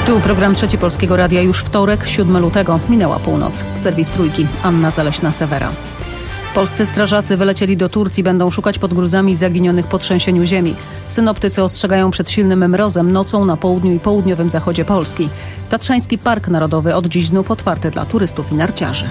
Tu program Trzeci Polskiego Radia, już wtorek, 7 lutego. Minęła północ. Serwis Trójki. Anna Zaleśna-Sewera. Polscy strażacy wylecieli do Turcji, będą szukać pod gruzami zaginionych po trzęsieniu ziemi. Synoptycy ostrzegają przed silnym mrozem nocą na południu i południowym zachodzie Polski. Tatrzański Park Narodowy od dziś znów otwarty dla turystów i narciarzy.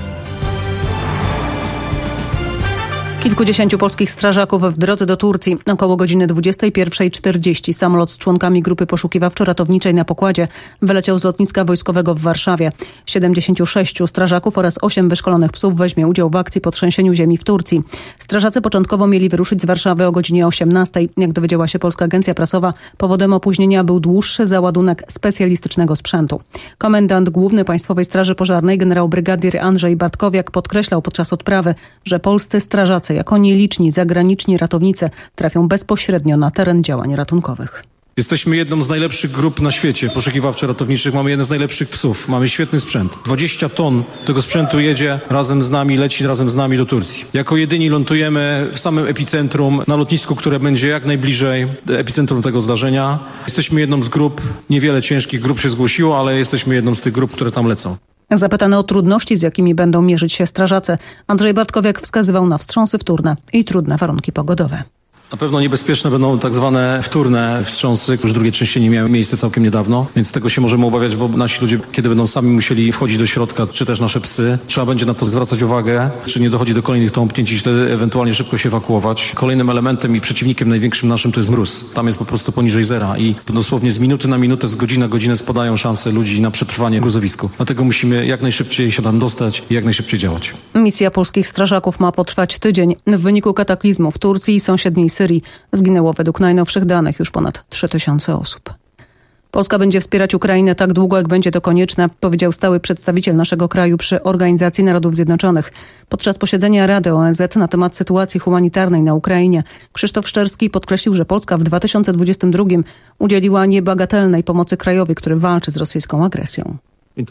Kilkudziesięciu polskich strażaków w drodze do Turcji. Około godziny 21:40 samolot z członkami grupy poszukiwawczo-ratowniczej na pokładzie wyleciał z lotniska wojskowego w Warszawie. 76 strażaków oraz 8 wyszkolonych psów weźmie udział w akcji po trzęsieniu ziemi w Turcji. Strażacy początkowo mieli wyruszyć z Warszawy o godzinie 18:00. Jak dowiedziała się Polska Agencja Prasowa, powodem opóźnienia był dłuższy załadunek specjalistycznego sprzętu. Komendant Główny Państwowej Straży Pożarnej generał brygadier Andrzej Bartkowiak podkreślał podczas odprawy, że polscy strażacy jako nieliczni zagraniczni ratownicy trafią bezpośrednio na teren działań ratunkowych. Jesteśmy jedną z najlepszych grup na świecie poszukiwawczo-ratowniczych. Mamy jeden z najlepszych psów. Mamy świetny sprzęt. 20 ton tego sprzętu jedzie razem z nami, leci razem z nami do Turcji. Jako jedyni lądujemy w samym epicentrum, na lotnisku, które będzie jak najbliżej epicentrum tego zdarzenia. Jesteśmy jedną z grup, niewiele ciężkich grup się zgłosiło, ale jesteśmy jedną z tych grup, które tam lecą. Zapytany o trudności, z jakimi będą mierzyć się strażacy, Andrzej Bartkowiak wskazywał na wstrząsy wtórne i trudne warunki pogodowe. Na pewno niebezpieczne będą tak zwane wtórne wstrząsy. Już drugie trzęsienie miały miejsce całkiem niedawno, więc tego się możemy obawiać, bo nasi ludzie, kiedy będą sami musieli wchodzić do środka, czy też nasze psy, trzeba będzie na to zwracać uwagę, czy nie dochodzi do kolejnych tąpnięć i wtedy ewentualnie szybko się ewakuować. Kolejnym elementem i przeciwnikiem największym naszym to jest mróz. Tam jest po prostu poniżej zera i dosłownie z minuty na minutę, z godziny na godzinę spadają szanse ludzi na przetrwanie w gruzowisku. Dlatego musimy jak najszybciej się tam dostać i jak najszybciej działać. Misja polskich strażaków ma potrwać tydzień. W wyniku kataklizmu w Turcji i sąsiedniej Syrii zginęło według najnowszych danych już ponad 3000 osób. Polska będzie wspierać Ukrainę tak długo, jak będzie to konieczne, powiedział stały przedstawiciel naszego kraju przy Organizacji Narodów Zjednoczonych. Podczas posiedzenia Rady ONZ na temat sytuacji humanitarnej na Ukrainie Krzysztof Szczerski podkreślił, że Polska w 2022 udzieliła niebagatelnej pomocy krajowi, który walczy z rosyjską agresją. W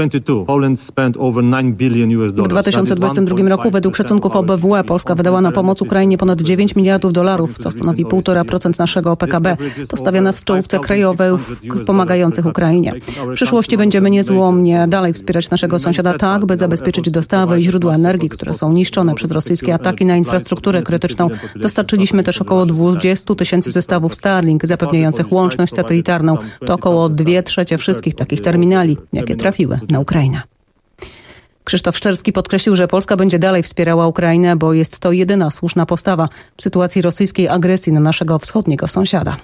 2022 roku według szacunków OBWE Polska wydała na pomoc Ukrainie ponad $9 miliardów, co stanowi 1,5% naszego PKB. To stawia nas w czołówce krajowych pomagających Ukrainie. W przyszłości będziemy niezłomnie dalej wspierać naszego sąsiada tak, by zabezpieczyć dostawy i źródła energii, które są niszczone przez rosyjskie ataki na infrastrukturę krytyczną. Dostarczyliśmy też około 20 000 zestawów Starlink zapewniających łączność satelitarną. To około 2/3 wszystkich takich terminali, jakie trafiły na Ukrainę. Krzysztof Szczerski podkreślił, że Polska będzie dalej wspierała Ukrainę, bo jest to jedyna słuszna postawa w sytuacji rosyjskiej agresji na naszego wschodniego sąsiada.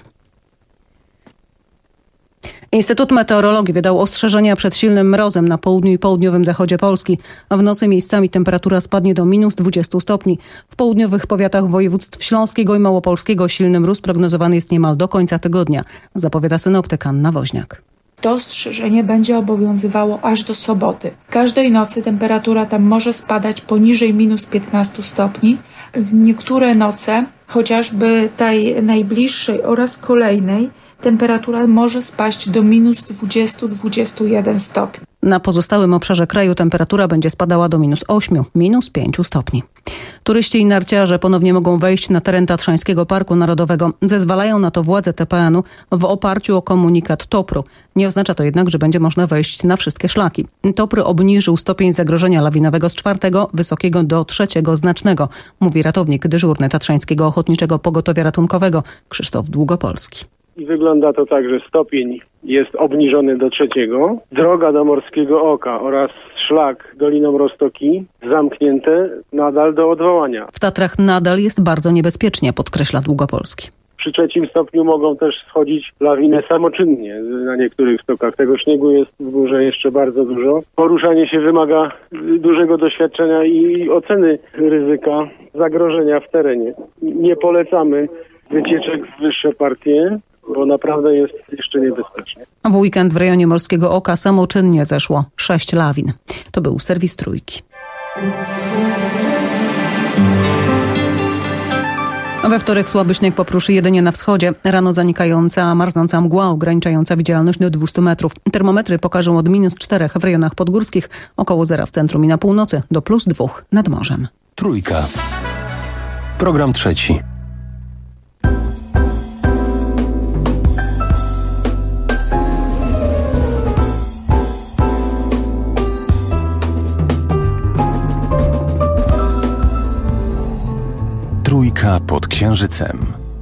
Instytut Meteorologii wydał ostrzeżenia przed silnym mrozem na południu i południowym zachodzie Polski, a w nocy miejscami temperatura spadnie do -20 stopni. W południowych powiatach województw śląskiego i małopolskiego silny mróz prognozowany jest niemal do końca tygodnia, zapowiada synoptyk Anna Woźniak. To ostrzeżenie będzie obowiązywało aż do soboty. Każdej nocy temperatura tam może spadać poniżej -15 stopni. W niektóre noce, chociażby tej najbliższej oraz kolejnej, temperatura może spaść do -20-21 stopni. Na pozostałym obszarze kraju temperatura będzie spadała do -8, -5 stopni. Turyści i narciarze ponownie mogą wejść na teren Tatrzańskiego Parku Narodowego. Zezwalają na to władze TPN-u w oparciu o komunikat TOPR-u. Nie oznacza to jednak, że będzie można wejść na wszystkie szlaki. TOPR obniżył stopień zagrożenia lawinowego z 4 wysokiego do 3 znacznego, mówi ratownik dyżurny Tatrzańskiego Ochotniczego Pogotowia Ratunkowego Krzysztof Długopolski. I wygląda to tak, że stopień jest obniżony do 3. Droga do Morskiego Oka oraz szlak Doliną Roztoki zamknięte nadal do odwołania. W Tatrach nadal jest bardzo niebezpiecznie, podkreśla Długopolski. Przy 3. stopniu mogą też schodzić lawiny samoczynnie. Na niektórych stokach tego śniegu jest w górze jeszcze bardzo dużo. Poruszanie się wymaga dużego doświadczenia i oceny ryzyka zagrożenia w terenie. Nie polecamy wycieczek w wyższe partie, bo naprawdę jest jeszcze niebezpiecznie. W weekend w rejonie Morskiego Oka samoczynnie zeszło 6 lawin. To był serwis Trójki. We wtorek słaby śnieg popruszy jedynie na wschodzie. Rano zanikająca, marznąca mgła ograniczająca widzialność do 200 metrów. Termometry pokażą od -4 w rejonach podgórskich, około 0 w centrum i na północy, do +2 nad morzem. Trójka. Program trzeci. Trójka pod Księżycem.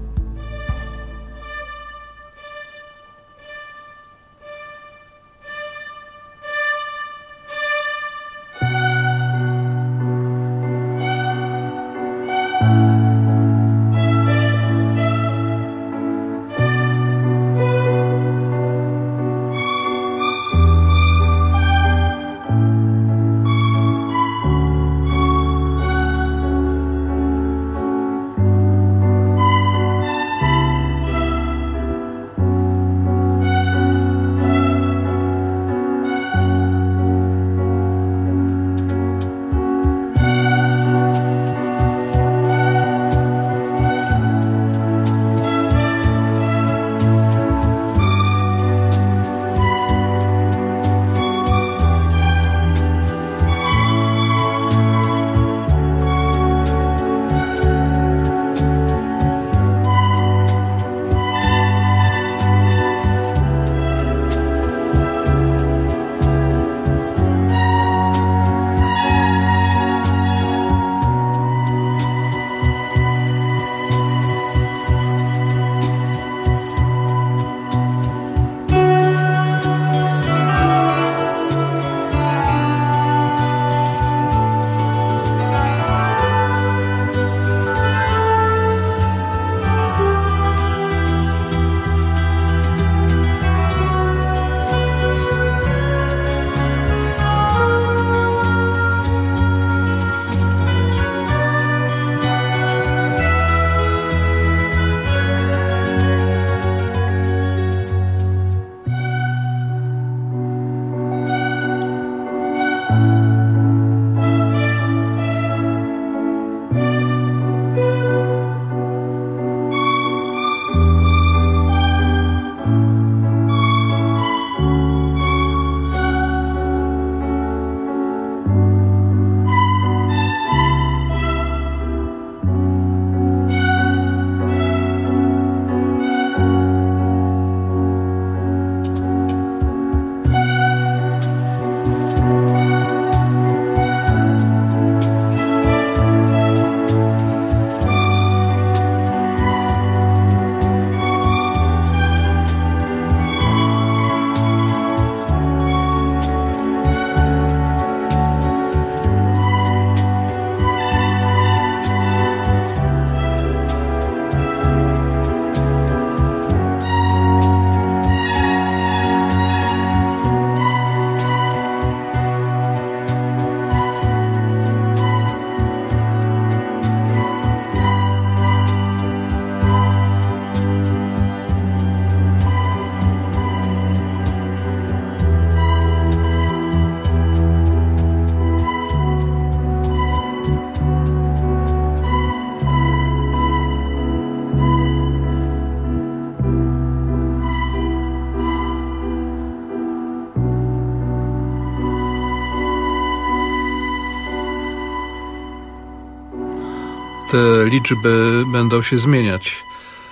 Te liczby będą się zmieniać.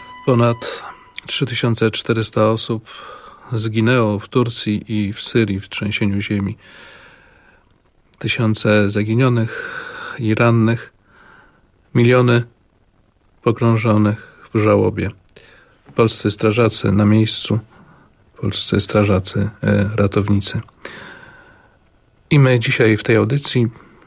Ponad 3400 osób zginęło w Turcji i w Syrii w trzęsieniu ziemi. Tysiące zaginionych i rannych, miliony pogrążonych w żałobie. Polscy strażacy na miejscu, polscy strażacy ratownicy. I my dzisiaj w tej audycji,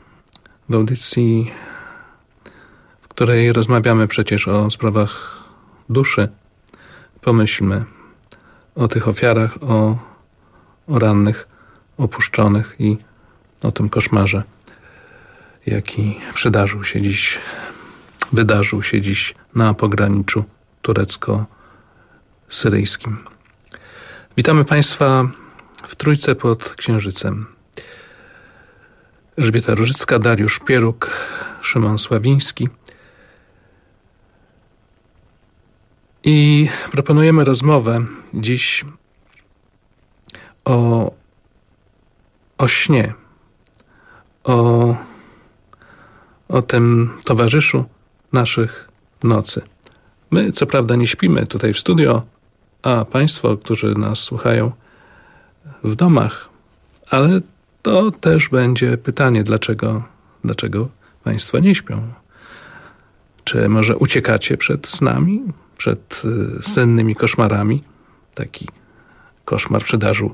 w której rozmawiamy przecież o sprawach duszy, pomyślmy o tych ofiarach, o rannych, opuszczonych i o tym koszmarze, jaki wydarzył się dziś na pograniczu turecko-syryjskim. Witamy Państwa w Trójce pod Księżycem. Elżbieta Różycka, Dariusz Pieruk, Szymon Sławiński. I proponujemy rozmowę dziś o śnie, o tym towarzyszu naszych nocy. My, co prawda, nie śpimy tutaj w studio, a Państwo, którzy nas słuchają w domach, ale to też będzie pytanie, dlaczego Państwo nie śpią? Czy może uciekacie przed snami, przed sennymi koszmarami? Taki koszmar przydarzył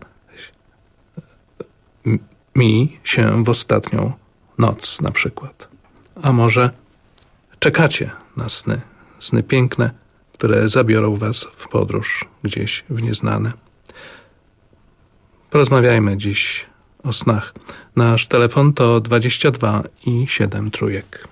mi się w ostatnią noc na przykład. A może czekacie na sny piękne, które zabiorą was w podróż gdzieś w nieznane. Porozmawiajmy dziś o snach. Nasz telefon to 22 i 7 trójek.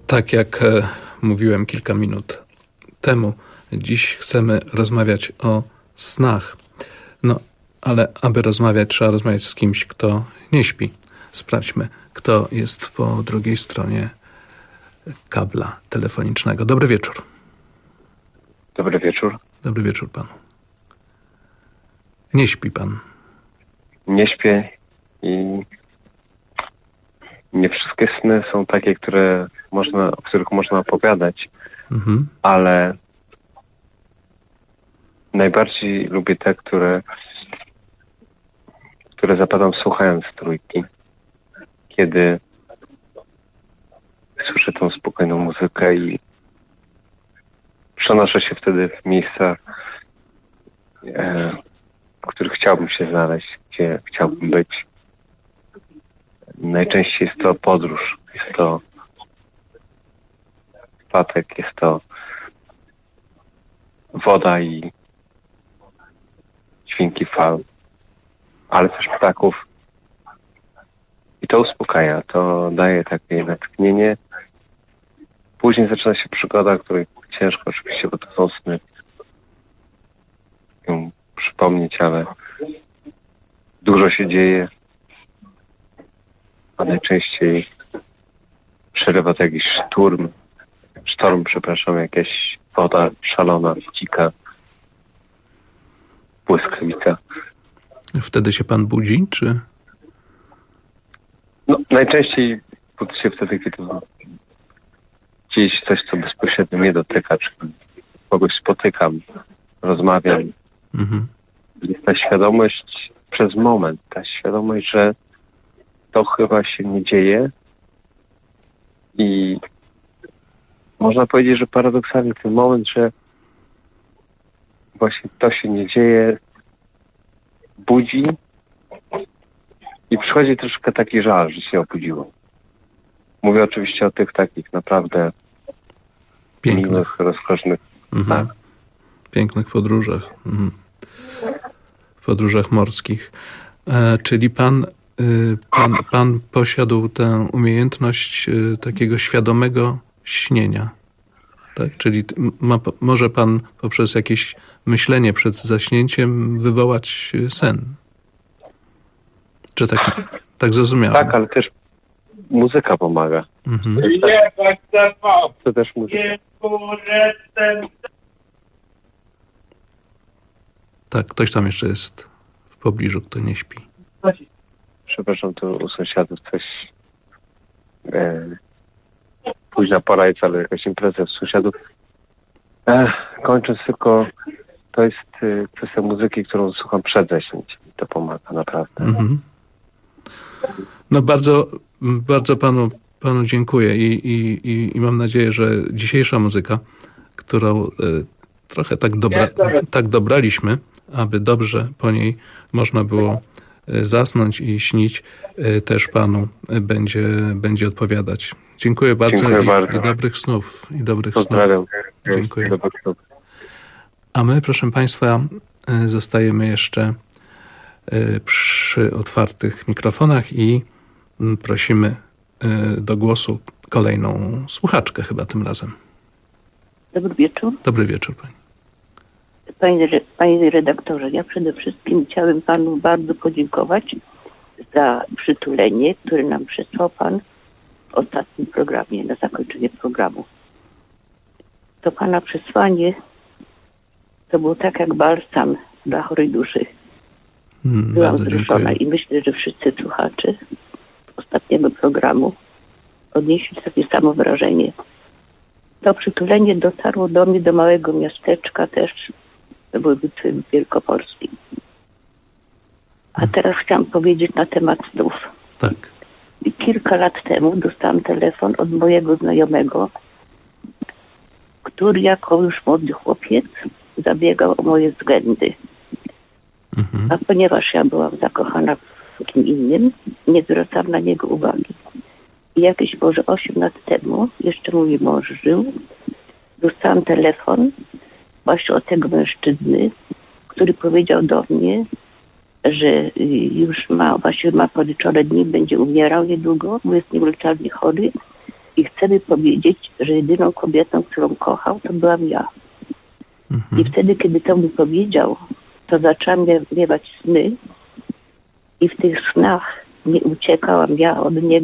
Tak jak mówiłem kilka minut temu, dziś chcemy rozmawiać o snach. No, ale aby rozmawiać, trzeba rozmawiać z kimś, kto nie śpi. Sprawdźmy, kto jest po drugiej stronie kabla telefonicznego. Dobry wieczór. Dobry wieczór. Dobry wieczór panu. Nie śpi pan. Nie śpię i nie wszystkie sny są takie, o których można opowiadać, ale najbardziej lubię te, które zapadam słuchając Trójki. Kiedy słyszę tą spokojną muzykę i przenoszę się wtedy w miejsca, w których chciałbym się znaleźć, gdzie chciałbym być. Najczęściej jest to podróż, jest to statek, jest to woda i dźwięki fal, ale też ptaków. I to uspokaja, to daje takie natchnienie. Później zaczyna się przygoda, której ciężko oczywiście, bo to są sny, ją przypomnieć, ale dużo się dzieje, a najczęściej przerywa to jakiś sztorm, jakaś woda szalona, dzika, błyskawica. Wtedy się pan budzi, czy? No, najczęściej budzę się wtedy, kiedy gdzieś coś, co bezpośrednio mnie dotyka, czy kogoś spotykam, rozmawiam. Jest ta świadomość przez moment, że to chyba się nie dzieje i można powiedzieć, że paradoksalnie ten moment, że właśnie to się nie dzieje, budzi i przychodzi troszkę taki żal, że się obudziło. Mówię oczywiście o tych takich naprawdę miłych, rozkosznych. Tak. Pięknych podróżach. Podróżach morskich. Czyli pan posiadł tę umiejętność takiego świadomego śnienia. Tak? Czyli może pan poprzez jakieś myślenie przed zaśnięciem wywołać sen. Czy tak zrozumiałem? Tak, ale też muzyka pomaga. To też muzyka. Tak, ktoś tam jeszcze jest w pobliżu, kto nie śpi. Przepraszam, tu u sąsiadów coś późna pora jest, ale jakaś impreza z sąsiadów. Kończąc tylko, to jest kwestia muzyki, którą słucham przed zaśnięciem. To pomaga naprawdę. No bardzo panu dziękuję i mam nadzieję, że dzisiejsza muzyka, którą trochę tak dobraliśmy, aby dobrze po niej można było zasnąć i śnić, też panu będzie odpowiadać. Dziękuję bardzo, i dobrych snów. Pozdrawiam. Dziękuję. A my, proszę państwa, zostajemy jeszcze przy otwartych mikrofonach i prosimy do głosu kolejną słuchaczkę chyba tym razem. Dobry wieczór. Dobry wieczór pani. Panie redaktorze, ja przede wszystkim chciałem panu bardzo podziękować za przytulenie, które nam przesłał pan w ostatnim programie, na zakończenie programu. To pana przesłanie to było tak jak balsam dla chorej duszy. Byłam wzruszona i myślę, że wszyscy słuchacze ostatniego programu odnieśli takie samo wrażenie. To przytulenie dotarło do mnie, do małego miasteczka też, to były Bitwy Wielkopolskiej. A teraz chciałam powiedzieć na temat snów. Tak. Kilka lat temu dostałam telefon od mojego znajomego, który jako już młody chłopiec zabiegał o moje względy. A ponieważ ja byłam zakochana w kim innym, nie zwracałam na niego uwagi. I jakieś może 8 lat temu, jeszcze mój mąż żył, dostałam telefon właśnie od tego mężczyzny, który powiedział do mnie, że już ma policzone dni, będzie umierał niedługo, bo jest niewyleczalnie chory I chcę mi powiedzieć, że jedyną kobietą, którą kochał, to byłam ja. I wtedy, kiedy to mi powiedział, to zaczęłam miewać sny i w tych snach nie uciekałam ja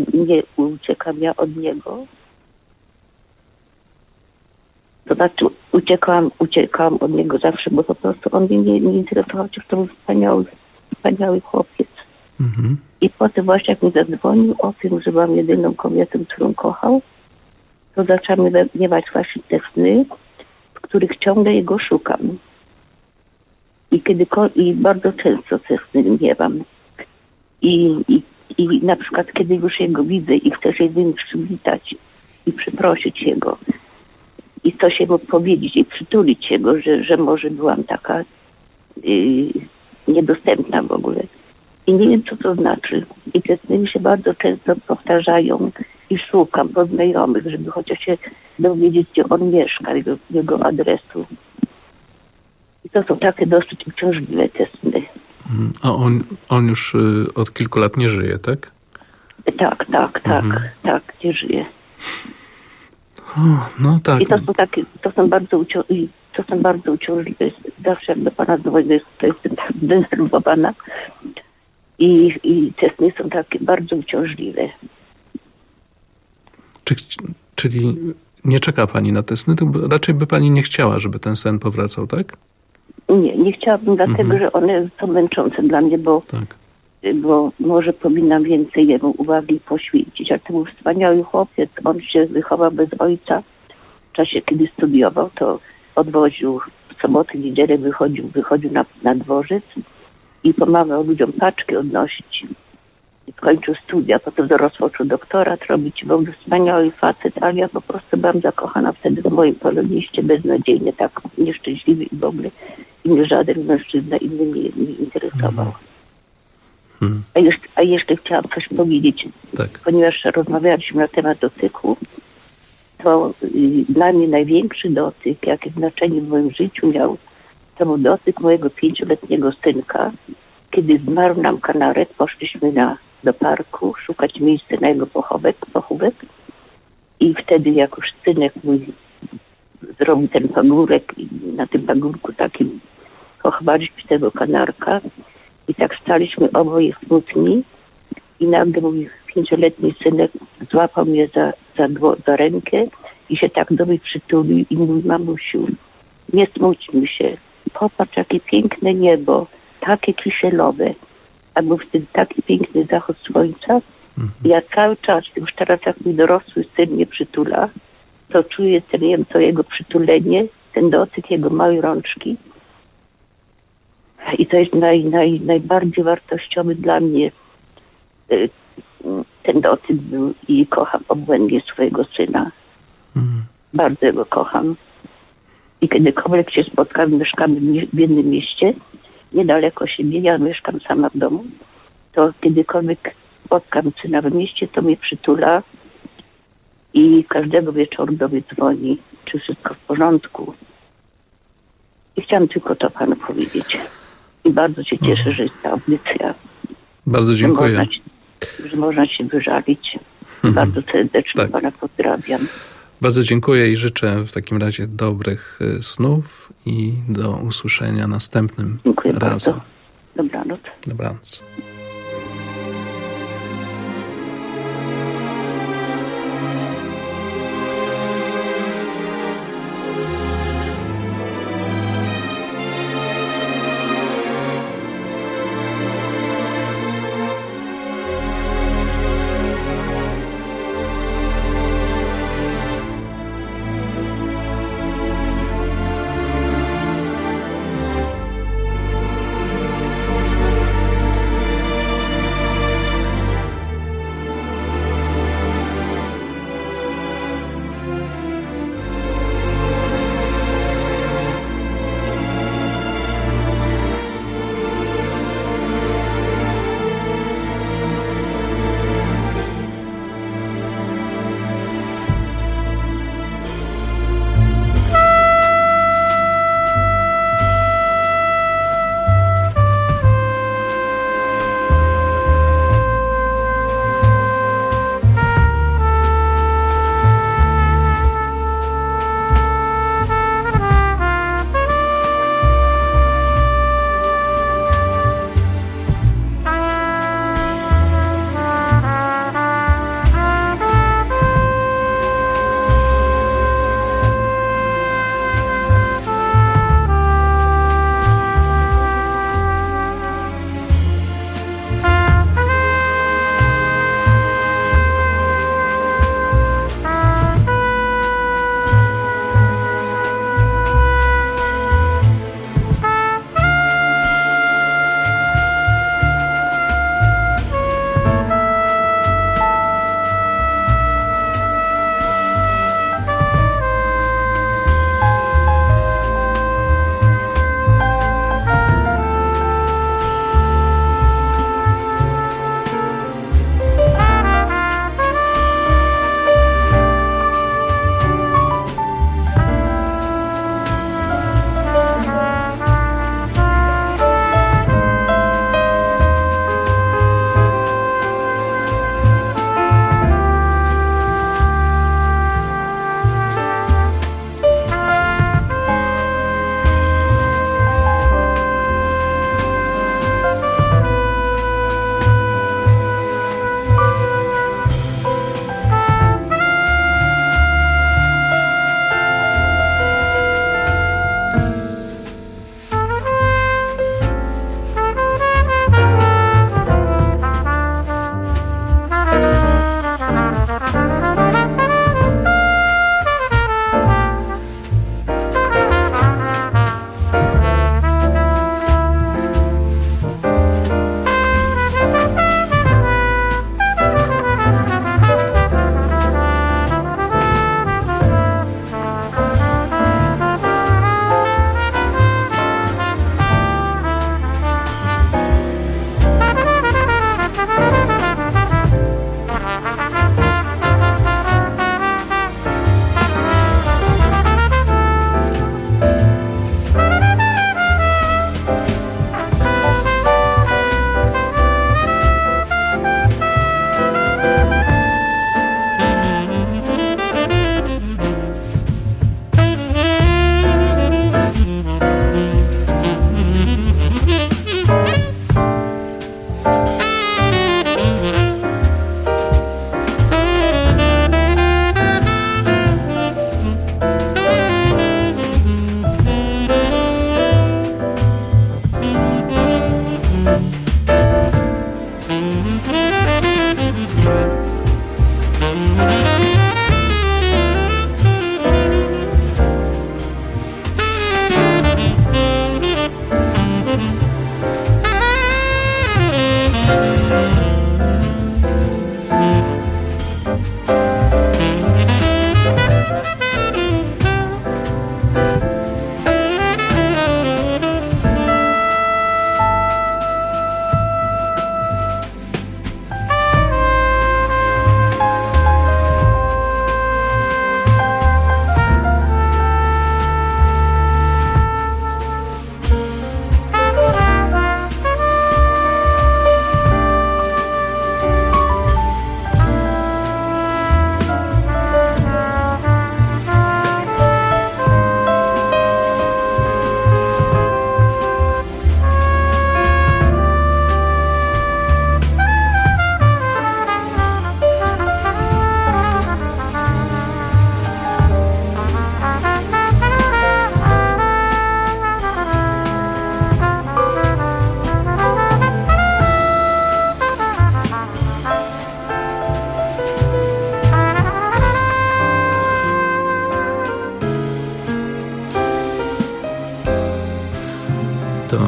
od niego. To znaczy uciekałam od niego zawsze, bo po prostu on mnie nie interesował, chociaż to był wspaniały chłopiec. I potem właśnie jak mi zadzwonił o tym, że byłam jedyną kobietą, którą kochał, to zaczęłam miewać właśnie te sny, w których ciągle jego szukam. I bardzo często te sny miewam. I na przykład kiedy już jego widzę i chcę się z nim przywitać i przeprosić jego i coś mu powiedzieć i przytulić jego, że może byłam taka niedostępna w ogóle. I nie wiem, co to znaczy. I te sny mi się bardzo często powtarzają i szukam po znajomych, żeby chociaż się dowiedzieć, gdzie on mieszka, jego adresu. I to są takie dosyć uciążliwe te sny. A on już od kilku lat nie żyje, tak? Tak, nie żyje. No tak. I to są bardzo uciążliwe. Zawsze jak do pana dzwonię, to jestem tak zdenerwowana. I te sny są takie bardzo uciążliwe. Czyli nie czeka pani na te sny? To raczej by pani nie chciała, żeby ten sen powracał, tak? Nie chciałabym, dlatego że one są męczące dla mnie, bo może powinnam więcej jemu uwagi poświęcić. Ale to był wspaniały chłopiec. On się wychował bez ojca. W czasie, kiedy studiował, to odwoził w soboty, niedzielę, wychodził na dworzec i pomagał ludziom paczki odnosić. I skończył studia, potem rozpoczął doktorat robić. Był wspaniały facet, ale ja po prostu byłam zakochana wtedy w moim poloniście, beznadziejnie, tak nieszczęśliwy i w ogóle. I mnie żaden mężczyzna inny mnie nie interesował. A jeszcze chciałam coś powiedzieć, ponieważ rozmawialiśmy na temat dotyku, to dla mnie największy dotyk, jakie znaczenie w moim życiu miał, to był dotyk mojego 5-letniego synka. Kiedy zmarł nam kanaret, poszliśmy do parku szukać miejsca na jego pochówek i wtedy jak już synek mój zrobił ten pagórek i na tym pagórku takim pochowaliśmy tego kanarka i tak staliśmy oboje smutni i nagle mój 5-letni synek złapał mnie za rękę i się tak do mnie przytulił i mówi: mamusiu, nie smućmy się, popatrz jakie piękne niebo, takie kiszelowe, a był wtedy taki piękny zachód słońca. Ja cały czas, już teraz jak mój dorosły syn mnie przytula, to czuję to jego przytulenie, ten dotyk jego małej rączki. I to jest najbardziej wartościowy dla mnie ten dotyk był i kocham obłędnie swojego syna. Bardzo go kocham. I kiedykolwiek się spotkamy, mieszkamy w jednym mieście, niedaleko siebie, ja mieszkam sama w domu, to kiedykolwiek spotkam syna w mieście, to mnie przytula i każdego wieczoru do mnie dzwoni, czy wszystko w porządku. I chciałam tylko to panu powiedzieć. I bardzo się cieszę, że jest ta audycja. Bardzo dziękuję. Że można się wyżalić. Bardzo serdecznie pana pozdrawiam. Bardzo dziękuję i życzę w takim razie dobrych snów i do usłyszenia następnym razem. Bardzo. Dobranoc. Dobranoc.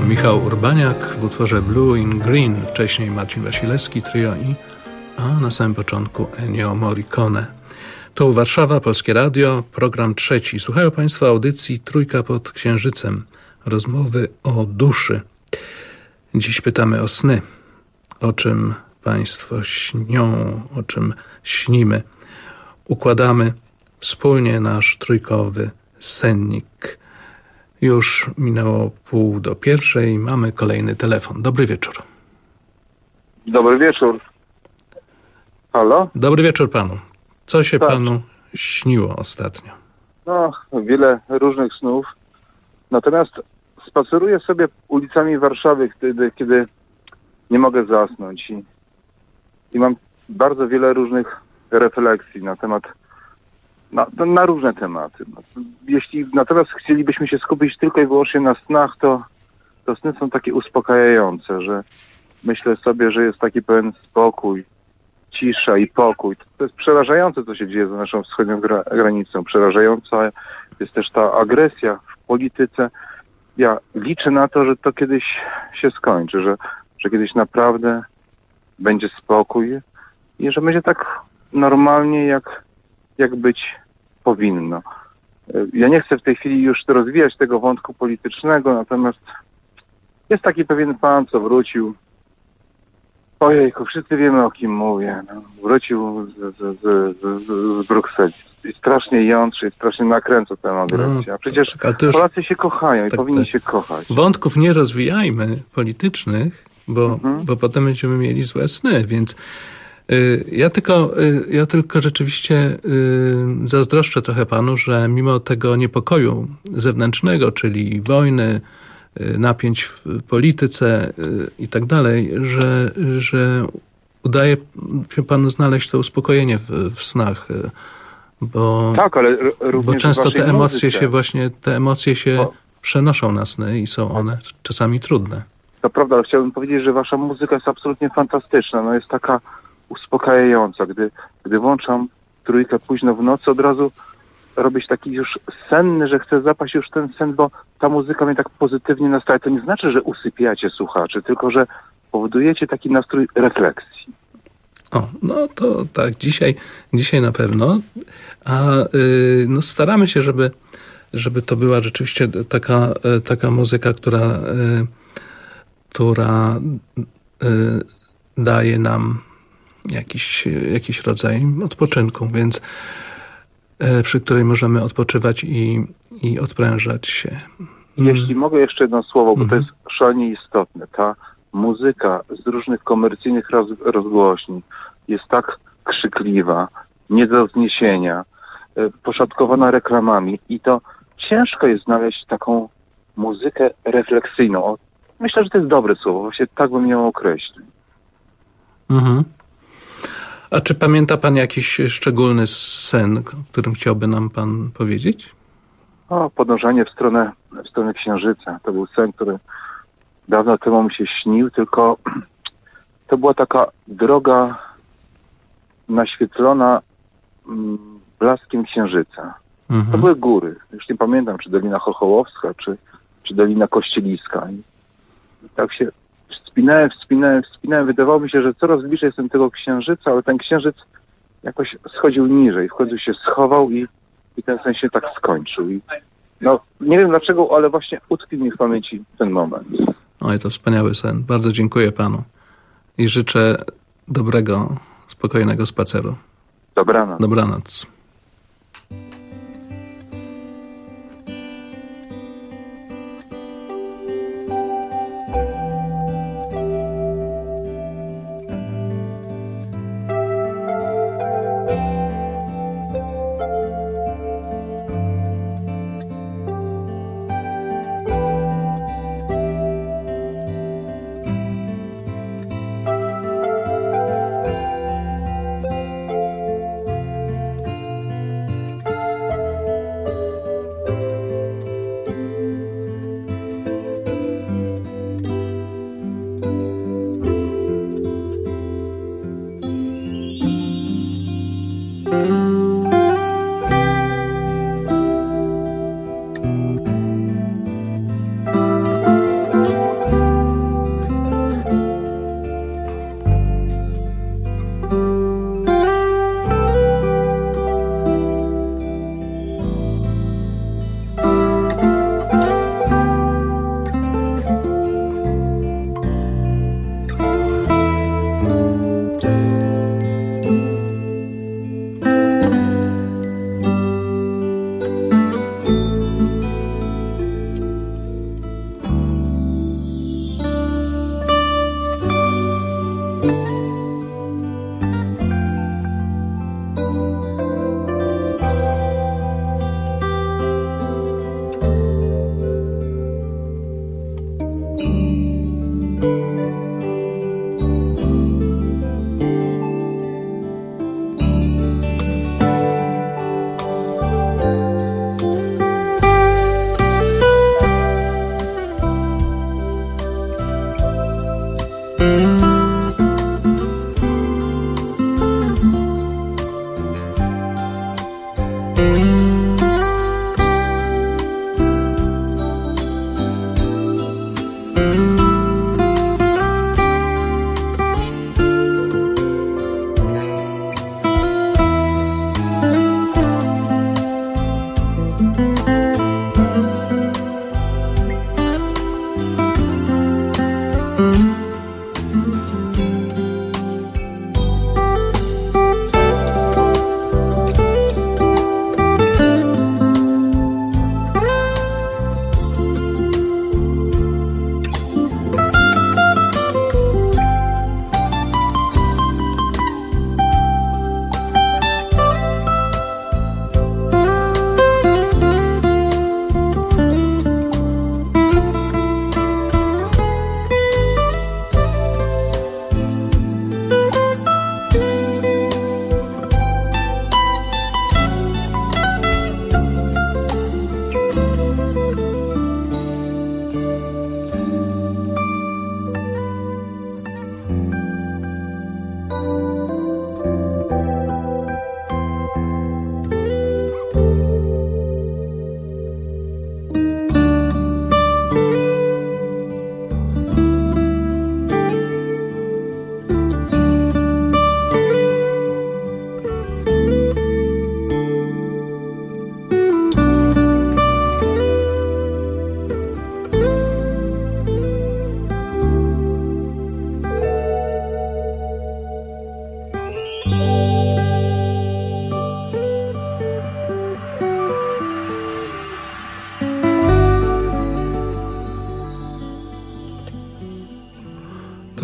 Michał Urbaniak w utworze Blue in Green, wcześniej Marcin Wasilewski, Trio a na samym początku Ennio Morricone. Tu Warszawa, Polskie Radio, program 3. Słuchają Państwo audycji Trójka pod Księżycem. Rozmowy o duszy. Dziś pytamy o sny. O czym Państwo śnią, o czym śnimy. Układamy wspólnie nasz trójkowy sennik. Już minęło 12:30. Mamy kolejny telefon. Dobry wieczór. Dobry wieczór. Halo? Dobry wieczór panu. Co się panu śniło ostatnio? No, wiele różnych snów. Natomiast spaceruję sobie ulicami Warszawy, kiedy nie mogę zasnąć. I mam bardzo wiele różnych refleksji na temat, na różne tematy. Jeśli natomiast chcielibyśmy się skupić tylko i wyłącznie na snach, to sny są takie uspokajające, że myślę sobie, że jest taki pewien spokój, cisza i pokój. To jest przerażające, co się dzieje za naszą wschodnią granicą. Przerażająca jest też ta agresja w polityce. Ja liczę na to, że to kiedyś się skończy, że kiedyś naprawdę będzie spokój i że będzie tak normalnie, jak być powinno. Ja nie chcę w tej chwili już rozwijać tego wątku politycznego, natomiast jest taki pewien pan, co wrócił. Ojejku, wszyscy wiemy, o kim mówię. No, wrócił z Brukseli. I strasznie jątrzy, strasznie nakręca tę agresję. A przecież Polacy się kochają i powinni się kochać. Wątków nie rozwijajmy politycznych, bo potem będziemy mieli złe sny, więc ja tylko rzeczywiście zazdroszczę trochę panu, że mimo tego niepokoju zewnętrznego, czyli wojny, napięć w polityce i tak dalej, że udaje się panu znaleźć to uspokojenie w snach, bo, tak, ale bo często te emocje się przenoszą na sny i są one czasami trudne. To prawda, ale chciałbym powiedzieć, że wasza muzyka jest absolutnie fantastyczna. No jest taka uspokajająca. Gdy włączam trójkę późno w nocy, od razu robię się taki już senny, że chcę zapaść już ten sen, bo ta muzyka mnie tak pozytywnie nastaje. To nie znaczy, że usypiacie słuchaczy, tylko że powodujecie taki nastrój refleksji. O, no to tak, dzisiaj na pewno. A staramy się, żeby to była rzeczywiście taka muzyka, która daje nam jakiś rodzaj odpoczynku, więc przy której możemy odpoczywać i odprężać się. Jeśli mogę jeszcze jedno słowo, bo to jest szalenie istotne. Ta muzyka z różnych komercyjnych rozgłośni jest tak krzykliwa, nie do zniesienia, poszatkowana reklamami i to ciężko jest znaleźć taką muzykę refleksyjną. Myślę, że to jest dobre słowo, właśnie tak bym ją określił. A czy pamięta pan jakiś szczególny sen, o którym chciałby nam pan powiedzieć? Podążanie w stronę Księżyca. To był sen, który dawno temu mi się śnił, tylko to była taka droga naświetlona blaskiem Księżyca. To były góry. Już nie pamiętam, czy Dolina Chochołowska, czy Dolina Kościeliska. I tak się wspinałem. Wydawało mi się, że coraz bliżej jestem tego Księżyca, ale ten Księżyc jakoś schodził niżej. W końcu się schował i ten sen się tak skończył. I nie wiem dlaczego, ale właśnie utkwił mi w pamięci ten moment. Oj, to wspaniały sen. Bardzo dziękuję panu. I życzę dobrego, spokojnego spaceru. Dobranoc. Dobranoc.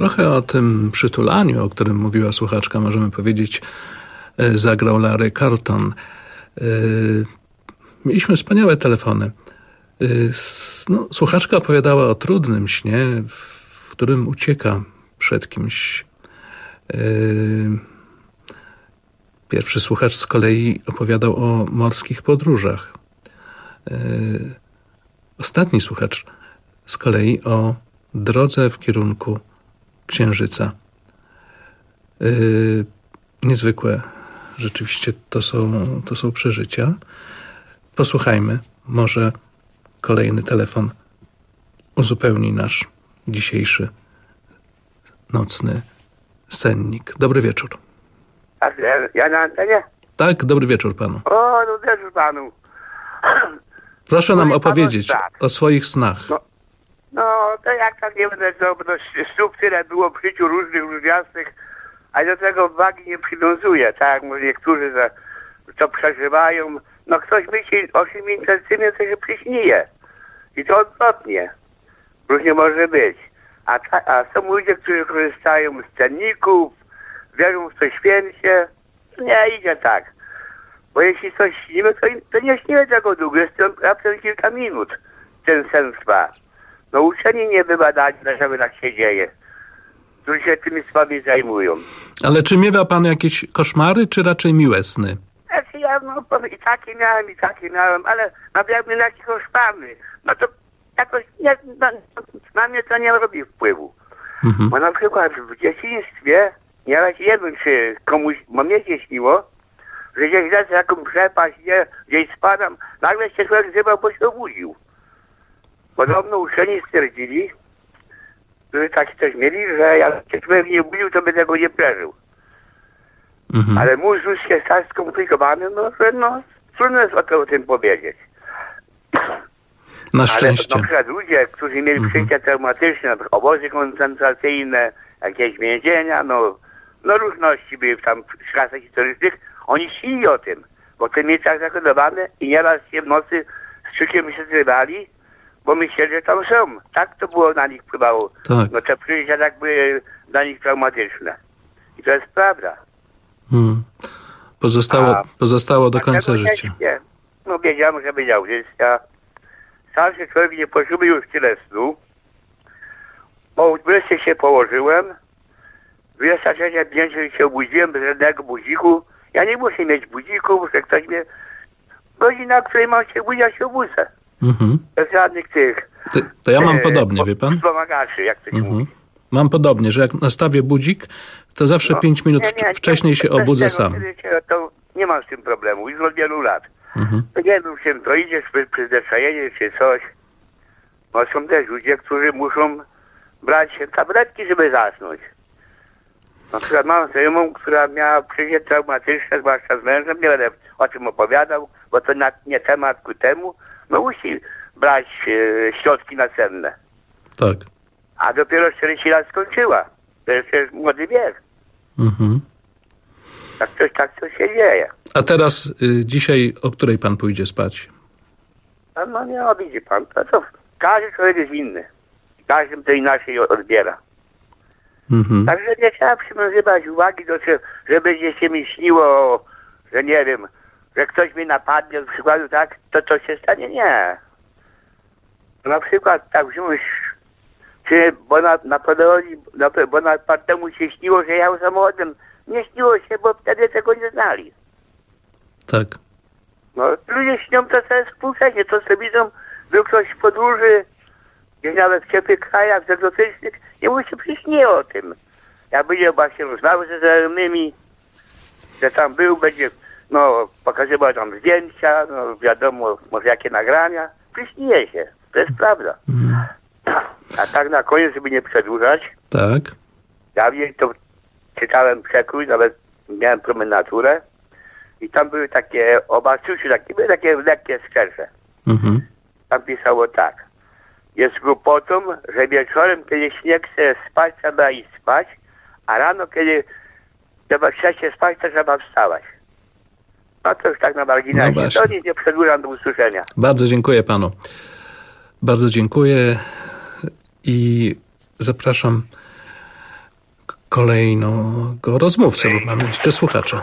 Trochę o tym przytulaniu, o którym mówiła słuchaczka, możemy powiedzieć, zagrał Larry Carlton. Mieliśmy wspaniałe telefony. Słuchaczka opowiadała o trudnym śnie, w którym ucieka przed kimś. Pierwszy słuchacz z kolei opowiadał o morskich podróżach. Ostatni słuchacz z kolei o drodze w kierunku Księżyca. Niezwykłe rzeczywiście to są przeżycia. Posłuchajmy, może kolejny telefon uzupełni nasz dzisiejszy nocny sennik. Dobry wieczór. Ja na antenie? Tak, dobry wieczór panu. O, dobry wieczór panu. Proszę nam opowiedzieć o swoich snach. No, to jak tak nie będę to snów tyle było w życiu różnych, jasnych, a do tego wagi nie przywiązuje, tak jak może niektórzy to przeżywają. No ktoś myśli o czym intensywnie, co się przyśnije. I to odwrotnie. Różnie może być. A są ludzie, którzy korzystają z cenników, wierzą w to święcie. Nie idzie tak. Bo jeśli coś śnimy, to nie śnimy tego długo. Jest to raptem kilka minut. Ten sens trwa. No uczeni nie wybadali, dlaczego tak się dzieje. Którzy się tymi sprawami zajmują. Ale czy miewa pan jakieś koszmary, czy raczej miłe sny? Znaczy ja i takie miałem, ale jakby na jakieś koszmary. No to jakoś na mnie to nie robi wpływu. Mhm. Bo na przykład w dzieciństwie nieraz nie wiem, czy komuś, bo mnie się śniło, że gdzieś lecę jakąś przepaść, gdzieś spadam, nagle się człowiek zrywał, bo się obudził. Podobno uczeni stwierdzili, że taki coś mieli, że jak się człowiek nie obudził, to by tego nie przeżył. Mhm. Ale mózg ludzki jest tak skomplikowany, że trudno jest o tym powiedzieć. Na szczęście. Ale na przykład ludzie, którzy mieli przyjęcia traumatyczne, na przykład obozy koncentracyjne, jakieś więzienia, różności były tam w czasach historycznych, oni śnili o tym, bo te mieli tak zakodowane i nieraz się w nocy z krzykiem się zrywali, bo myśleli, że tam są. Tak to było na nich wpływało. Tak. No te przyjęcia tak były dla nich traumatyczne. I to jest prawda. Pozostało do końca życia. Nie. No wiedziałem, że będzie audycja. Starszy człowiek nie potrzebuje już tyle snu. O 20 się położyłem. 23:05 się obudziłem bez żadnego budziku. Ja nie muszę mieć budzików, że ktoś mnie... Godzina, w której mam się budzić, ja się obudzę. Bez żadnych tych... To ja mam podobnie, wie pan? Wspomagaczy, jak to się mówi. Mam podobnie, że jak nastawię budzik, to zawsze 5 minut wcześniej się obudzę sam. To nie mam z tym problemu, już od wielu lat. To nie wiem, czy to idzie przyzwyczajenie, czy coś. No są też ludzie, którzy muszą brać tabletki, żeby zasnąć. Na przykład mam znajomą, która miała przyjście traumatyczne, zwłaszcza z mężem, nie będę o tym opowiadał, bo to nie temat ku temu. No musi brać środki nasenne. Tak. A dopiero 40 lat skończyła. To jest młody wiek. Tak coś się dzieje. A teraz dzisiaj o której pan pójdzie spać? No nie widzi pan. To każdy człowiek jest inny. Każdy to inaczej odbiera. Także nie trzeba przywiązywać uwagi do tego, że będzie się mi śniło, że nie wiem, że ktoś mnie napadnie, z przykładu tak, to się stanie? Nie. Na przykład tak wziąć, czy Bonapartemu się śniło, że jechał samochodem. Nie śniło się, bo wtedy tego nie znali. Tak. No, ludzie śnią to sobie współcześnie, to sobie widzą, był ktoś w podróży, gdzieś nawet w ciepłych krajach, egzotycznych, nie mu się przyśniło o tym. Ja będzie właśnie rozmawiał ze znajomymi, że tam był, będzie, pokazywał tam zdjęcia, wiadomo, może jakie nagrania. Przyśnieje się, to jest prawda. A tak na koniec, żeby nie przedłużać. Tak. Ja to czytałem przekrój, nawet miałem promenaturę i tam były takie były takie lekkie skercze. Tam pisało tak. Jest głupotą, że wieczorem, kiedy śnieg chce spać, trzeba iść spać, a rano, kiedy chce się spać, to trzeba wstawać. No to już tak na marginesie. To nic nie przedłużam, do usłyszenia. Bardzo dziękuję panu. Bardzo dziękuję i zapraszam kolejnego rozmówcę, bo mamy jeszcze słuchacza.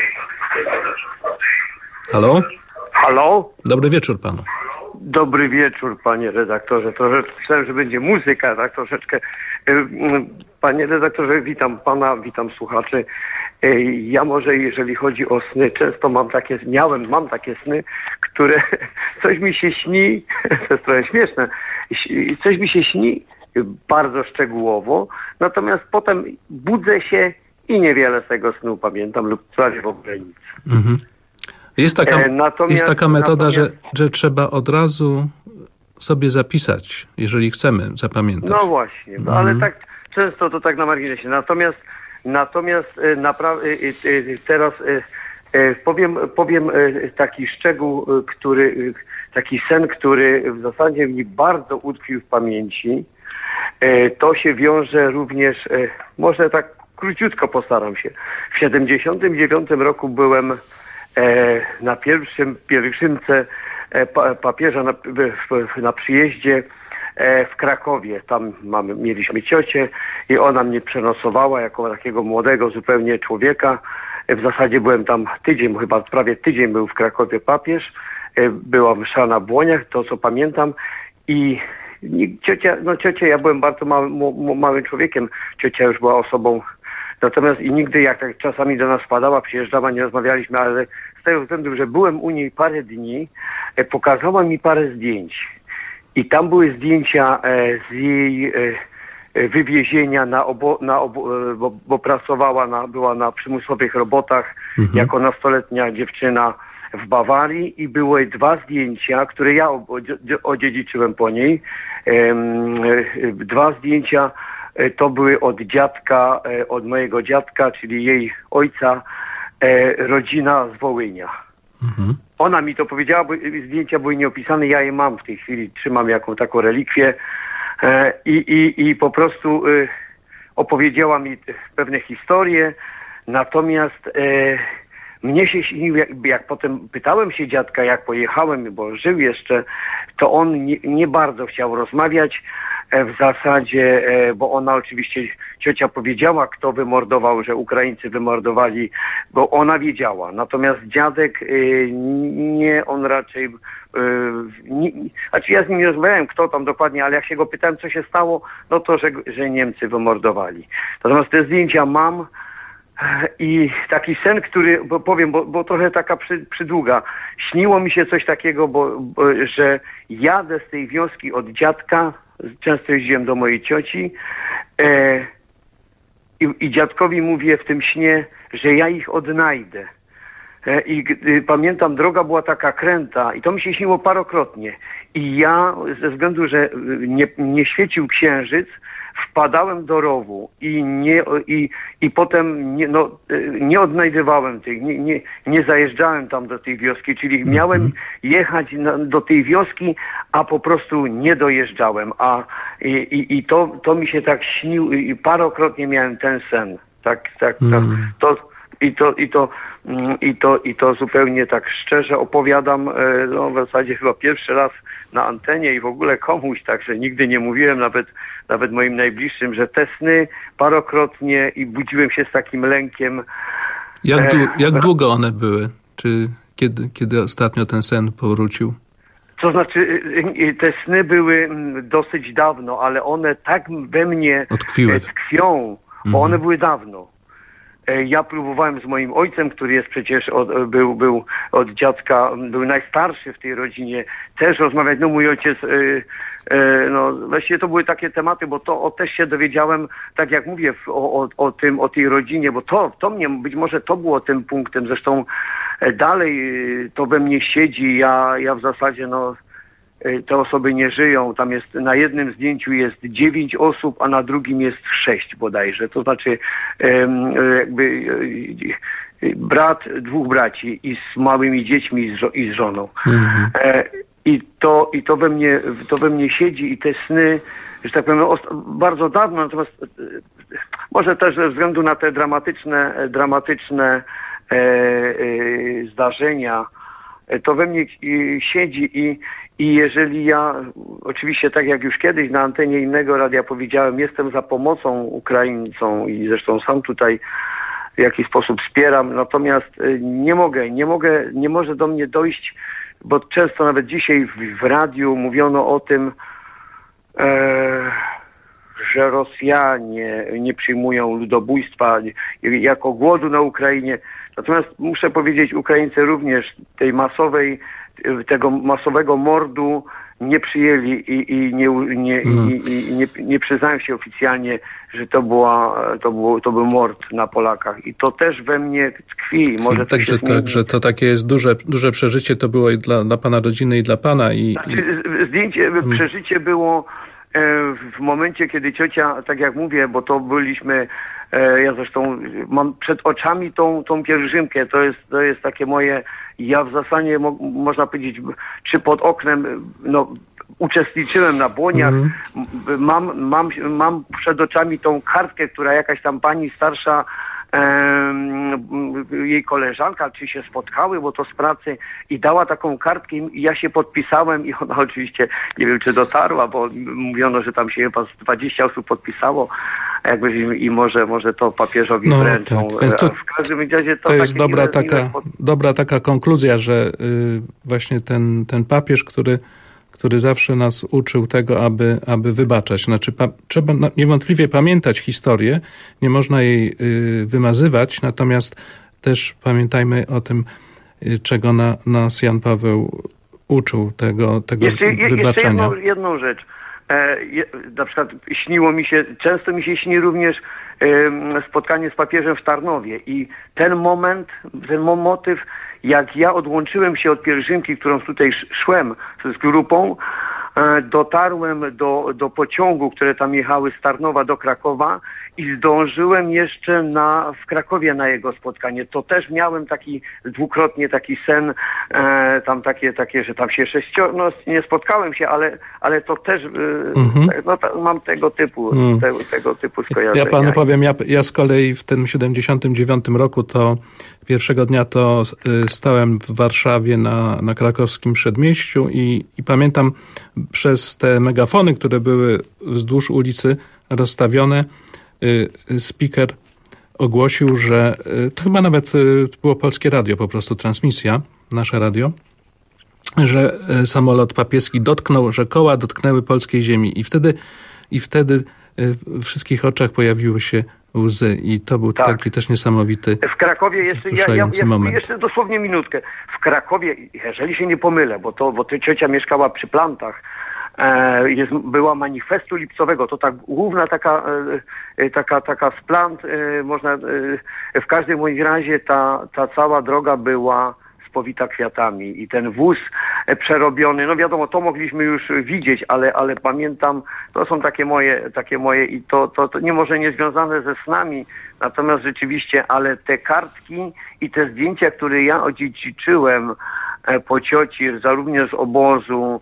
Halo? Halo? Dobry wieczór panu. Dobry wieczór, panie redaktorze. Myślałem, że będzie muzyka, tak troszeczkę. Panie redaktorze, witam pana, witam słuchaczy. Ja może, jeżeli chodzi o sny, często mam takie sny, które coś mi się śni, to jest trochę śmieszne, coś mi się śni bardzo szczegółowo, natomiast potem budzę się i niewiele z tego snu pamiętam lub prawie w ogóle nic. Mhm. Jest taka metoda, że trzeba od razu sobie zapisać, jeżeli chcemy zapamiętać. No właśnie, ale tak często to tak na marginesie. Natomiast teraz powiem taki szczegół, taki sen, który w zasadzie mi bardzo utkwił w pamięci. To się wiąże również, może tak króciutko postaram się. W 79 roku byłem na pielgrzymce papieża na przyjeździe w Krakowie. Tam mieliśmy ciocię i ona mnie przenosowała jako takiego młodego zupełnie człowieka. W zasadzie byłem tam tydzień, chyba prawie tydzień był w Krakowie papież. Była msza na Błoniach, to co pamiętam. I ciocia, ja byłem bardzo małym człowiekiem. Ciocia już była osobą. Natomiast i nigdy, jak tak czasami do nas wpadała, przyjeżdżała, nie rozmawialiśmy, ale z tego względu, że byłem u niej parę dni, pokazała mi parę zdjęć. I tam były zdjęcia z jej wywiezienia bo pracowała, była na przymusowych robotach jako nastoletnia dziewczyna w Bawarii i były 2 zdjęcia, które ja odziedziczyłem po niej. 2 zdjęcia to były od mojego dziadka, czyli jej ojca, rodzina z Wołynia. Ona mi to powiedziała, bo zdjęcia były nieopisane, ja je mam w tej chwili, trzymam jaką taką relikwię i po prostu opowiedziała mi pewne historie, natomiast mnie się śnił, jak potem pytałem się dziadka, jak pojechałem, bo żył jeszcze, to on nie bardzo chciał rozmawiać w zasadzie, bo ona oczywiście, ciocia powiedziała, kto wymordował, że Ukraińcy wymordowali, bo ona wiedziała. Natomiast dziadek nie, on raczej, znaczy ja z nim nie rozmawiałem, kto tam dokładnie, ale jak się go pytałem, co się stało, no to, że Niemcy wymordowali. Natomiast te zdjęcia mam i taki sen, który, bo trochę taka przydługa. Śniło mi się coś takiego, że jadę z tej wioski od dziadka, często jeździłem do mojej cioci i dziadkowi mówię w tym śnie, że ja ich odnajdę. I pamiętam, droga była taka kręta i to mi się śniło parokrotnie. I ja, ze względu, że nie świecił księżyc, wpadałem do rowu i potem nie odnajdywałem tych, nie zajeżdżałem tam do tej wioski, czyli miałem jechać do tej wioski, a po prostu nie dojeżdżałem. To mi się tak śnił i parokrotnie miałem ten sen. Tak. I to zupełnie tak szczerze opowiadam, w zasadzie chyba pierwszy raz na antenie i w ogóle komuś, także nigdy nie mówiłem, nawet moim najbliższym, że te sny parokrotnie i budziłem się z takim lękiem. Jak długo one były? Czy kiedy ostatnio ten sen powrócił? To znaczy, te sny były dosyć dawno, ale one tak we mnie tkwią, bo one były dawno. Ja próbowałem z moim ojcem, który jest przecież był od dziadka, był najstarszy w tej rodzinie, też rozmawiać. No mój ojciec, właściwie to były takie tematy, bo też się dowiedziałem, tak jak mówię, o tej rodzinie, bo to mnie, być może to było tym punktem, zresztą dalej to we mnie siedzi, ja w zasadzie te osoby nie żyją. Tam jest, na jednym zdjęciu jest 9 osób, a na drugim jest 6 bodajże. To znaczy jakby brat, 2 braci i z małymi dziećmi i z żoną. I to we mnie siedzi i te sny, że tak powiem, bardzo dawno, natomiast może też ze względu na te dramatyczne zdarzenia, to we mnie siedzi i jeżeli ja, oczywiście tak jak już kiedyś na antenie innego radia powiedziałem, jestem za pomocą Ukraińcom i zresztą sam tutaj w jakiś sposób wspieram, natomiast nie może do mnie dojść, bo często nawet dzisiaj w radiu mówiono o tym, że Rosjanie nie przyjmują ludobójstwa jako głodu na Ukrainie. Natomiast muszę powiedzieć, Ukraińcy również tego masowego mordu nie przyjęli i nie przyznają się oficjalnie, że to był mord na Polakach. I to też we mnie tkwi. Może Także to takie jest duże przeżycie to było i dla pana rodziny i dla pana. Przeżycie było w momencie, kiedy ciocia, tak jak mówię, bo to byliśmy, ja zresztą mam przed oczami tą pielgrzymkę, to jest takie moje, ja w zasadzie można powiedzieć, czy pod oknem, uczestniczyłem na błoniach, mam przed oczami tą kartkę, która jakaś tam pani starsza, jej koleżanka, czy się spotkały, bo to z pracy, i dała taką kartkę i ja się podpisałem i ona oczywiście, nie wiem czy dotarła, bo mówiono, że tam się chyba 20 osób podpisało, i może to papieżowi wręczą. Tak. W każdym razie to jest dobra taka konkluzja, że właśnie ten papież, który zawsze nas uczył tego, aby wybaczać. Znaczy, trzeba niewątpliwie pamiętać historię, nie można jej wymazywać, natomiast też pamiętajmy o tym, czego nas Jan Paweł uczył, tego wybaczenia. Jeszcze jedną rzecz. Na przykład często mi się śni również spotkanie z papieżem w Tarnowie i ten motyw, jak ja odłączyłem się od pielgrzymki, którą tutaj szłem z grupą, dotarłem do pociągu, które tam jechały z Tarnowa do Krakowa i zdążyłem jeszcze w Krakowie na jego spotkanie. To też miałem dwukrotnie taki sen, tam takie, że tam się nie spotkałem się, ale to też mam tego typu skojarzenia. Ja panu powiem, ja z kolei w tym 79 roku to pierwszego dnia to stałem w Warszawie na krakowskim przedmieściu i pamiętam przez te megafony, które były wzdłuż ulicy rozstawione, speaker ogłosił, że to chyba nawet było Polskie Radio, po prostu transmisja, nasze radio, że samolot papieski że koła dotknęły polskiej ziemi i wtedy w wszystkich oczach pojawiły się łzy i to był taki też niesamowity, w Krakowie moment. Jeszcze dosłownie minutkę. W Krakowie, jeżeli się nie pomylę, bo to ciocia mieszkała przy Plantach, była manifestu lipcowego, to tak główna taka z Plant, można, w każdym bądź razie ta cała droga była spowita kwiatami i ten wóz przerobiony, no wiadomo, to mogliśmy już widzieć, ale pamiętam, to są takie moje i to nie związane ze snami, natomiast rzeczywiście, ale te kartki i te zdjęcia, które ja odziedziczyłem po cioci, zarówno z obozu,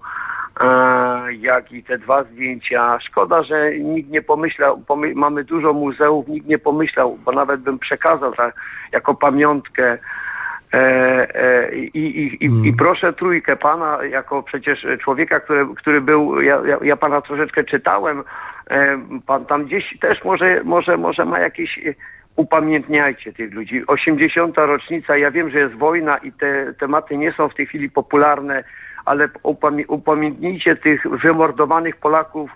jak i te dwa zdjęcia. Szkoda, że nikt nie pomyślał, mamy dużo muzeów, nikt nie pomyślał, bo nawet bym przekazał jako pamiątkę. I proszę trójkę pana, jako przecież człowieka, który był, ja pana troszeczkę czytałem, pan tam gdzieś też może ma jakieś, upamiętniajcie tych ludzi. 80. rocznica, ja wiem, że jest wojna i te tematy nie są w tej chwili popularne, ale upamiętnijcie tych wymordowanych Polaków,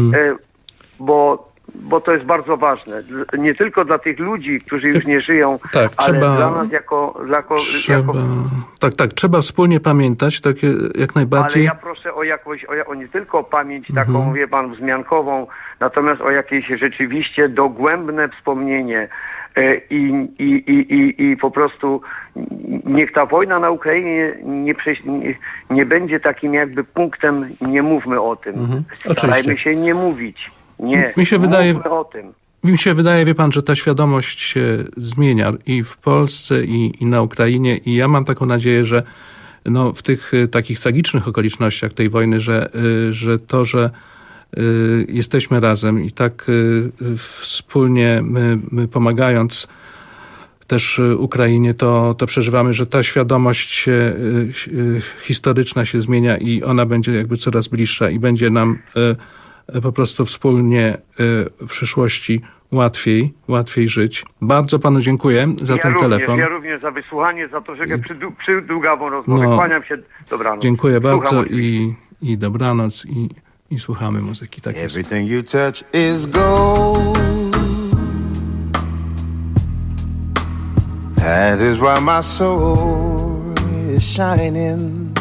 bo to jest bardzo ważne. Nie tylko dla tych ludzi, którzy już nie żyją, ale dla nas jako... Tak, trzeba wspólnie pamiętać, takie jak najbardziej. Ale ja proszę o nie tylko pamięć taką, wie pan, wzmiankową, natomiast o jakieś rzeczywiście dogłębne wspomnienie. I po prostu niech ta wojna na Ukrainie nie będzie takim jakby punktem, nie mówmy o tym. Starajmy się nie mówić. Nie, mówmy o tym. Mi się wydaje, wie pan, że ta świadomość się zmienia i w Polsce, i na Ukrainie, i ja mam taką nadzieję, że w tych takich tragicznych okolicznościach tej wojny, że jesteśmy razem i tak wspólnie my pomagając też Ukrainie, to przeżywamy, że ta świadomość historyczna się zmienia i ona będzie jakby coraz bliższa i będzie nam po prostu wspólnie w przyszłości łatwiej żyć. Bardzo panu dziękuję za ten telefon. Ja również za wysłuchanie, za troszeczkę przydługawą rozmowę. Kłaniam się, dobranoc. Dziękuję bardzo i dobranoc i słuchamy muzyki. Tak jest. Everything you touch is gold. That is why my soul is shining.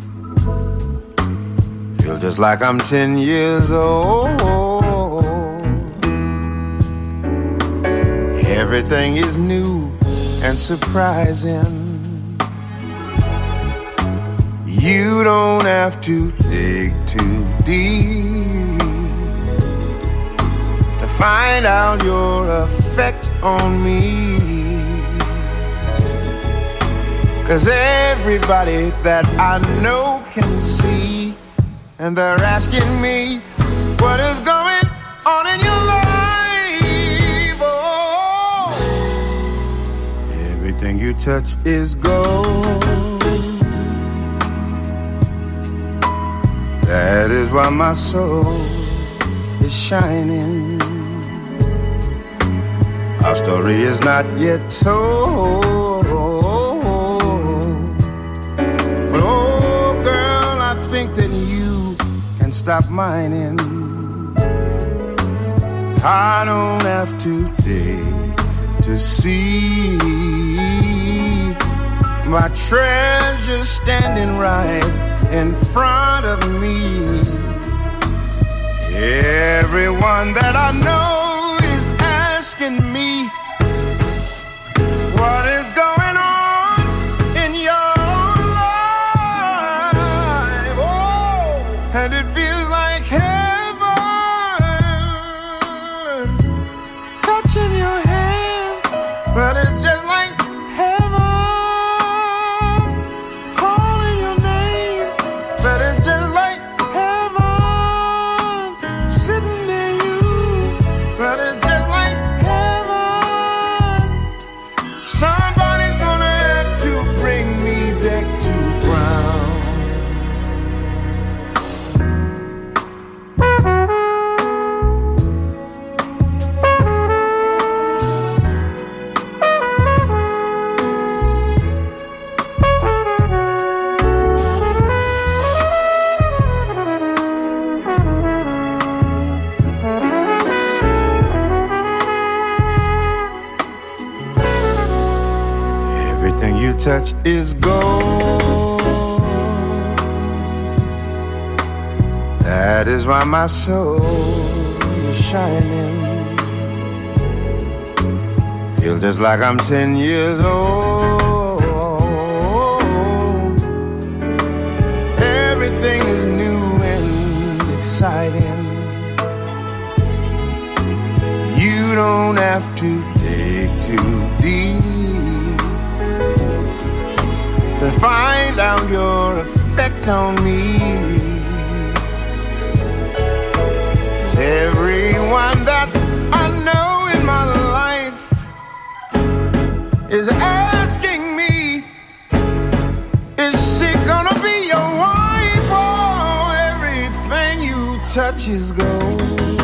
Feel just like I'm 10 years old. Everything is new and surprising. You don't have to dig too deep to find out your effect on me. 'Cause everybody that I know can see, and they're asking me what is going on in your life. Oh, everything you touch is gold. That is why my soul is shining. Our story is not yet told, but oh girl, I think that you can stop mining. I don't have to dig to see my treasure standing right in front of me. Everyone that I know is asking me what is going on in your life. Oh, and it feels like heaven touching your hand, but it's just like touch is gold. That is why my soul is shining. Feel just like I'm 10 years old. Everything is new and exciting. You don't have to dig too deep to find out your effect on me. 'Cause everyone that I know in my life is asking me, is she gonna be your wife? Oh, everything you touch is gold.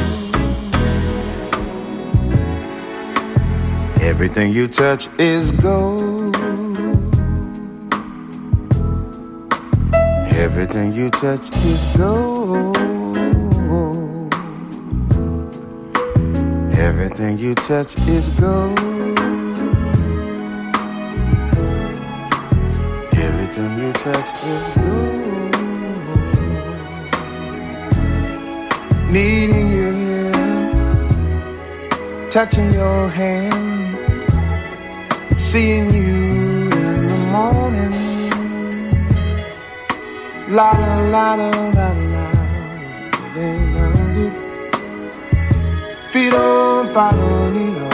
Everything you touch is gold. Everything you touch is gold. Everything you touch is gold. Everything you touch is gold. Needing your ear, touching your hand, seeing you in the morning. La la la la la la, ding dong dee, feet on fire, lido.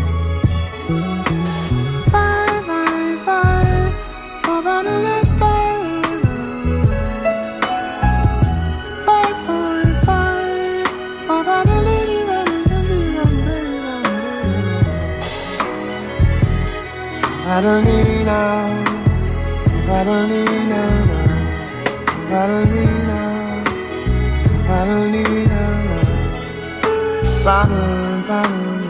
Fire, fire, fire, fire, fire, fire, fire, fire, Madalena, Madalena, Madalena, Madalena, Madalena.